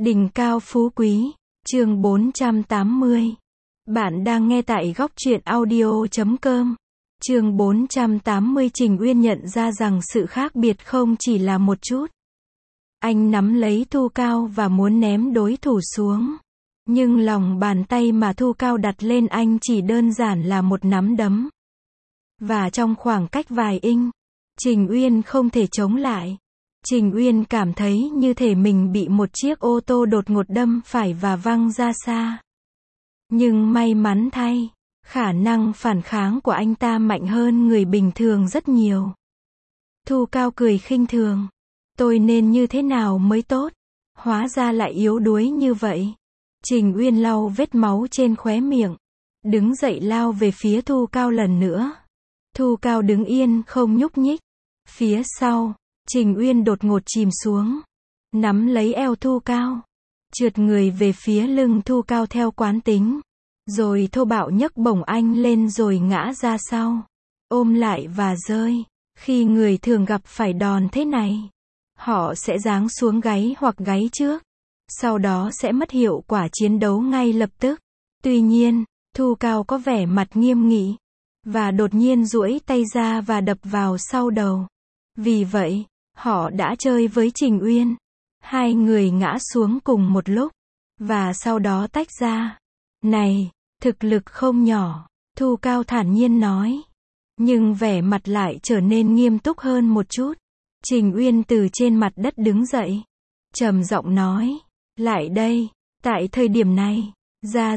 Đỉnh cao phú quý, chương 480. Bạn đang nghe tại góc truyện audio.com. Chương 480. Trình Uyên nhận ra rằng sự khác biệt không chỉ là một chút. Anh nắm lấy Thu Cao và muốn ném đối thủ xuống. Nhưng lòng bàn tay mà Thu Cao đặt lên anh chỉ đơn giản là một nắm đấm. Và trong khoảng cách vài inch, Trình Uyên không thể chống lại. Trình Uyên cảm thấy như thể mình bị một chiếc ô tô đột ngột đâm phải và văng ra xa. Nhưng may mắn thay, khả năng phản kháng của anh ta mạnh hơn người bình thường rất nhiều. Thu Cao cười khinh thường. Tôi nên như thế nào mới tốt? Hóa ra lại yếu đuối như vậy. Trình Uyên lau vết máu trên khóe miệng. Đứng dậy lao về phía Thu Cao lần nữa. Thu Cao đứng yên không nhúc nhích. Phía sau, Trình Uyên đột ngột chìm xuống. Nắm lấy eo Thu Cao. Trượt người về phía lưng Thu Cao theo quán tính. Rồi thô bạo nhấc bổng anh lên rồi ngã ra sau. Ôm lại và rơi. Khi người thường gặp phải đòn thế này, họ sẽ giáng xuống gáy hoặc gáy trước. Sau đó sẽ mất hiệu quả chiến đấu ngay lập tức. Tuy nhiên, Thu Cao có vẻ mặt nghiêm nghị. Và đột nhiên duỗi tay ra và đập vào sau đầu. Vì vậy, họ đã chơi với Trình Uyên. Hai người ngã xuống cùng một lúc. Và sau đó tách ra. Này, thực lực không nhỏ, Thu Cao thản nhiên nói. Nhưng vẻ mặt lại trở nên nghiêm túc hơn một chút. Trình Uyên từ trên mặt đất đứng dậy. Trầm giọng nói. Lại đây, tại thời điểm này. Ra.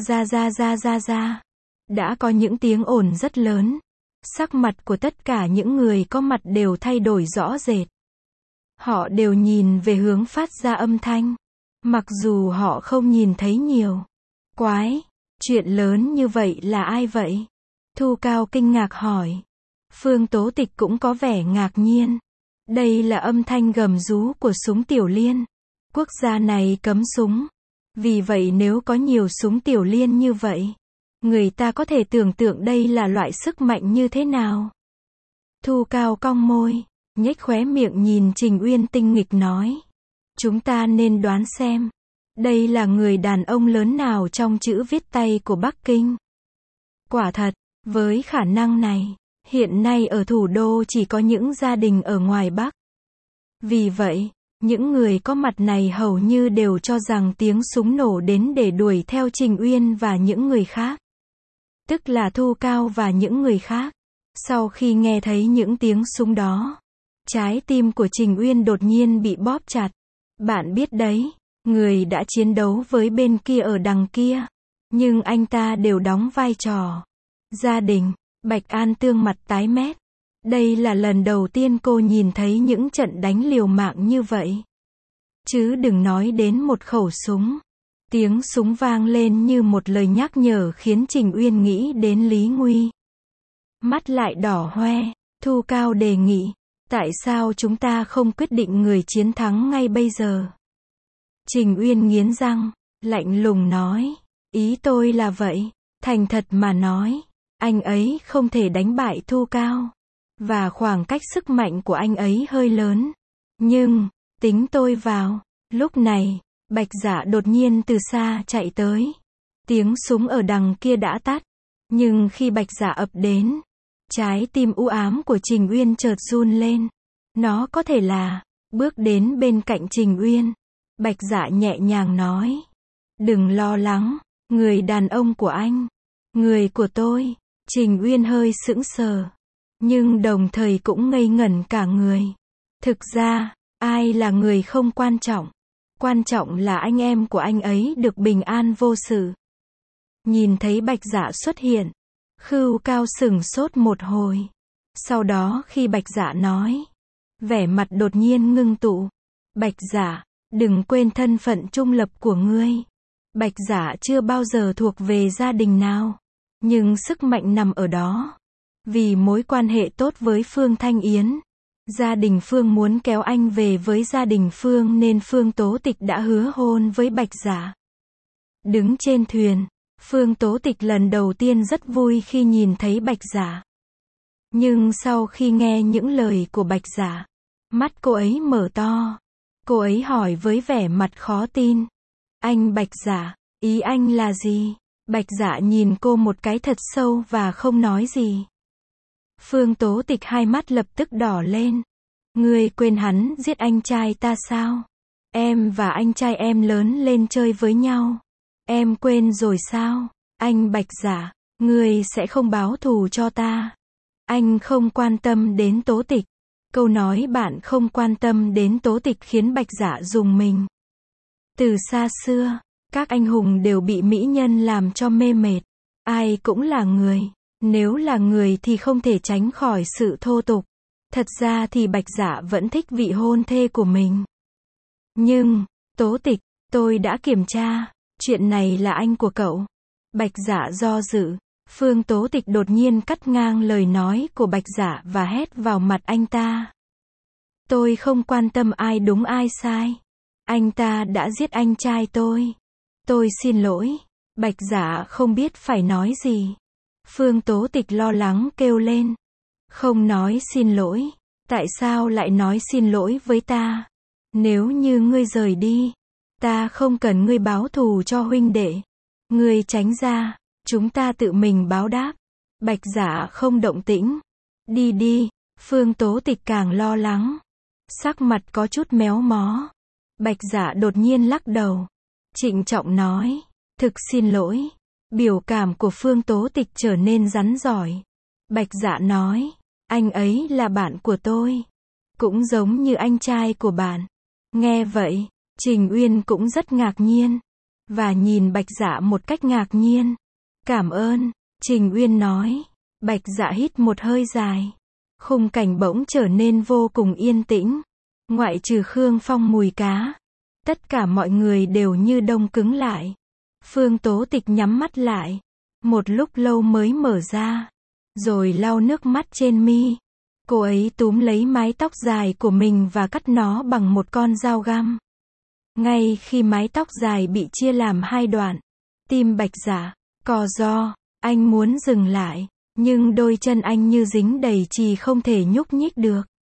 Đã có những tiếng ồn rất lớn. Sắc mặt của tất cả những người có mặt đều thay đổi rõ rệt. Họ đều nhìn về hướng phát ra âm thanh. Mặc dù họ không nhìn thấy nhiều. Quái, chuyện lớn như vậy là ai vậy? Thu Cao kinh ngạc hỏi. Phương Tố Tịch cũng có vẻ ngạc nhiên. Đây là âm thanh gầm rú của súng tiểu liên. Quốc gia này cấm súng. Vì vậy nếu có nhiều súng tiểu liên như vậy, người ta có thể tưởng tượng đây là loại sức mạnh như thế nào. Thu Cao cong môi, nhếch khóe miệng nhìn Trình Uyên tinh nghịch nói. Chúng ta nên đoán xem. Đây là người đàn ông lớn nào trong chữ viết tay của Bắc Kinh. Quả thật, với khả năng này, hiện nay ở thủ đô chỉ có những gia đình ở ngoài Bắc. Vì vậy, những người có mặt này hầu như đều cho rằng tiếng súng nổ đến để đuổi theo Trình Uyên và những người khác. Tức là Thu Cao và những người khác. Sau khi nghe thấy những tiếng súng đó, trái tim của Trình Uyên đột nhiên bị bóp chặt. Bạn biết đấy, người đã chiến đấu với bên kia ở đằng kia. Nhưng anh ta đều đóng vai trò gia đình. Bạch An Tương mặt tái mét. Đây là lần đầu tiên cô nhìn thấy những trận đánh liều mạng như vậy. Chứ đừng nói đến một khẩu súng. Tiếng súng vang lên như một lời nhắc nhở khiến Trình Uyên nghĩ đến Lý Nguy. Mắt lại đỏ hoe. Thu Cao đề nghị. Tại sao chúng ta không quyết định người chiến thắng ngay bây giờ? Trình Uyên nghiến răng, lạnh lùng nói. Ý tôi là vậy. Thành thật mà nói, anh ấy không thể đánh bại Thu Cao. Và khoảng cách sức mạnh của anh ấy hơi lớn. Nhưng, tính tôi vào. Lúc này, Bạch Dạ đột nhiên từ xa chạy tới. Tiếng súng ở đằng kia đã tắt. Nhưng khi Bạch Dạ ập đến, trái tim u ám của Trình Uyên chợt run lên. Nó có thể là, bước đến bên cạnh Trình Uyên. Bạch Dạ nhẹ nhàng nói. Đừng lo lắng, người đàn ông của anh. Người của tôi. Trình Uyên hơi sững sờ. Nhưng đồng thời cũng ngây ngẩn cả người. Thực ra, ai là người không quan trọng. Quan trọng là anh em của anh ấy được bình an vô sự. Nhìn thấy Bạch Dạ xuất hiện, Khưu Cao sửng sốt một hồi. Sau đó khi Bạch Dạ nói, vẻ mặt đột nhiên ngưng tụ. Bạch Dạ, đừng quên thân phận trung lập của ngươi. Bạch Dạ chưa bao giờ thuộc về gia đình nào. Nhưng sức mạnh nằm ở đó. Vì mối quan hệ tốt với Phương Thanh Yến. Gia đình Phương muốn kéo anh về với gia đình Phương nên Phương Tố Tịch đã hứa hôn với Bạch Dạ. Đứng trên thuyền, Phương Tố Tịch lần đầu tiên rất vui khi nhìn thấy Bạch Dạ. Nhưng sau khi nghe những lời của Bạch Dạ, mắt cô ấy mở to. Cô ấy hỏi với vẻ mặt khó tin. Anh Bạch Dạ, ý anh là gì? Bạch Dạ nhìn cô một cái thật sâu và không nói gì. Phương Tố Tịch hai mắt lập tức đỏ lên. Ngươi quên hắn giết anh trai ta sao? Em và anh trai em lớn lên chơi với nhau. Em quên rồi sao? Anh Bạch Dạ, ngươi sẽ không báo thù cho ta. Anh không quan tâm đến Tố Tịch. Câu nói bạn không quan tâm đến Tố Tịch khiến Bạch Dạ rùng mình. Từ xa xưa, các anh hùng đều bị mỹ nhân làm cho mê mệt. Ai cũng là người. Nếu là người thì không thể tránh khỏi sự thô tục. Thật ra thì Bạch Dạ vẫn thích vị hôn thê của mình. Nhưng, Tố Tịch, tôi đã kiểm tra. Chuyện này là anh của cậu. Bạch Dạ do dự. Phương Tố Tịch đột nhiên cắt ngang lời nói của Bạch Dạ và hét vào mặt anh ta. Tôi không quan tâm ai đúng ai sai. Anh ta đã giết anh trai tôi. Tôi xin lỗi. Bạch Dạ không biết phải nói gì. Phương Tố Tịch lo lắng kêu lên. Không nói xin lỗi. Tại sao lại nói xin lỗi với ta? Nếu như ngươi rời đi, ta không cần ngươi báo thù cho huynh đệ. Ngươi tránh ra, chúng ta tự mình báo đáp. Bạch Dạ không động tĩnh. Đi đi. Phương Tố Tịch càng lo lắng. Sắc mặt có chút méo mó. Bạch Dạ đột nhiên lắc đầu. Trịnh trọng nói. Thực xin lỗi. Biểu cảm của Phương Tố Tịch trở nên rắn rỏi. Bạch Dạ nói. Anh ấy là bạn của tôi. Cũng giống như anh trai của bạn. Nghe vậy, Trình Uyên cũng rất ngạc nhiên. Và nhìn Bạch Dạ một cách ngạc nhiên. Cảm ơn, Trình Uyên nói. Bạch Dạ hít một hơi dài. Khung cảnh bỗng trở nên vô cùng yên tĩnh. Ngoại trừ Khương Phong mùi cá. Tất cả mọi người đều như đông cứng lại. Phương Tố Tịch nhắm mắt lại. Một lúc lâu mới mở ra. Rồi lau nước mắt trên mi. Cô ấy túm lấy mái tóc dài của mình và cắt nó bằng một con dao găm. Ngay khi mái tóc dài bị chia làm hai đoạn, tim Bạch Dạ co ro, anh muốn dừng lại, nhưng đôi chân anh như dính đầy chì không thể nhúc nhích được.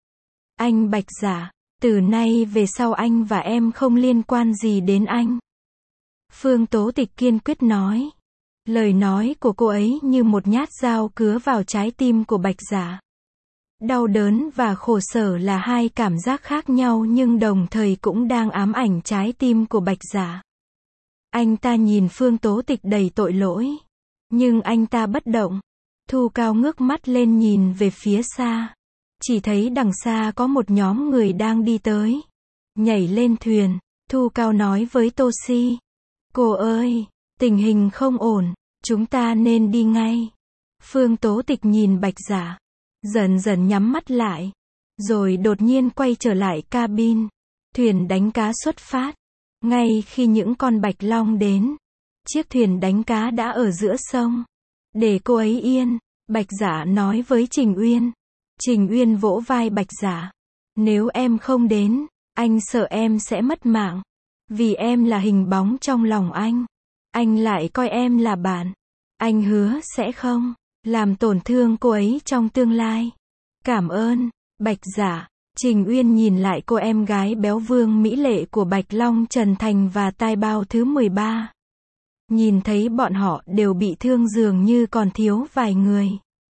Anh Bạch Dạ, từ nay về sau anh và em không liên quan gì đến anh. Phương Tố Tịch kiên quyết nói. Lời nói của cô ấy như một nhát dao cứa vào trái tim của Bạch Dạ. Đau đớn và khổ sở là hai cảm giác khác nhau nhưng đồng thời cũng đang ám ảnh trái tim của Bạch Dạ. Anh ta nhìn Phương Tố Tịch đầy tội lỗi. Nhưng anh ta bất động. Thu Cao ngước mắt lên nhìn về phía xa. Chỉ thấy đằng xa có một nhóm người đang đi tới. Nhảy lên thuyền. Thu Cao nói với Tô Si. Cô ơi, tình hình không ổn. Chúng ta nên đi ngay. Phương Tố Tịch nhìn Bạch Dạ. Dần dần nhắm mắt lại. Rồi đột nhiên quay trở lại cabin. Thuyền đánh cá xuất phát. Ngay khi những con bạch long đến. Chiếc thuyền đánh cá đã ở giữa sông. Để cô ấy yên. Bạch Dạ nói với Trình Uyên. Trình Uyên vỗ vai Bạch Dạ. Nếu em không đến, anh sợ em sẽ mất mạng. Vì em là hình bóng trong lòng anh. Anh lại coi em là bạn. Anh hứa sẽ không làm tổn thương cô ấy trong tương lai. Cảm ơn, Bạch Dạ. Trình Uyên nhìn lại cô em gái béo vương mỹ lệ của Bạch Long Trần Thành và Tai Bao thứ 13. Nhìn thấy bọn họ đều bị thương dường như còn thiếu vài người.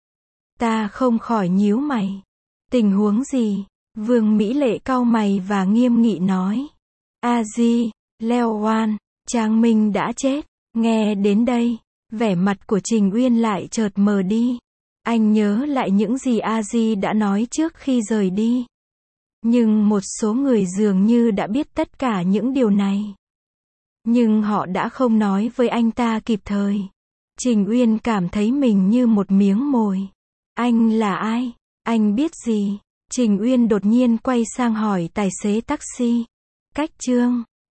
Ta không khỏi nhíu mày. Tình huống gì? Vương mỹ lệ cau mày và nghiêm nghị nói. A Di, Leo Wan, Trang Minh đã chết. Nghe đến đây, vẻ mặt của Trình Uyên lại chợt mờ đi. Anh nhớ lại những gì A Di đã nói trước khi rời đi. Nhưng một số người dường như đã biết tất cả những điều này. Nhưng họ đã không nói với anh ta kịp thời. Trình Uyên cảm thấy mình như một miếng mồi. Anh là ai? Anh biết gì? Trình Uyên đột nhiên quay sang hỏi tài xế taxi. Cách Trương.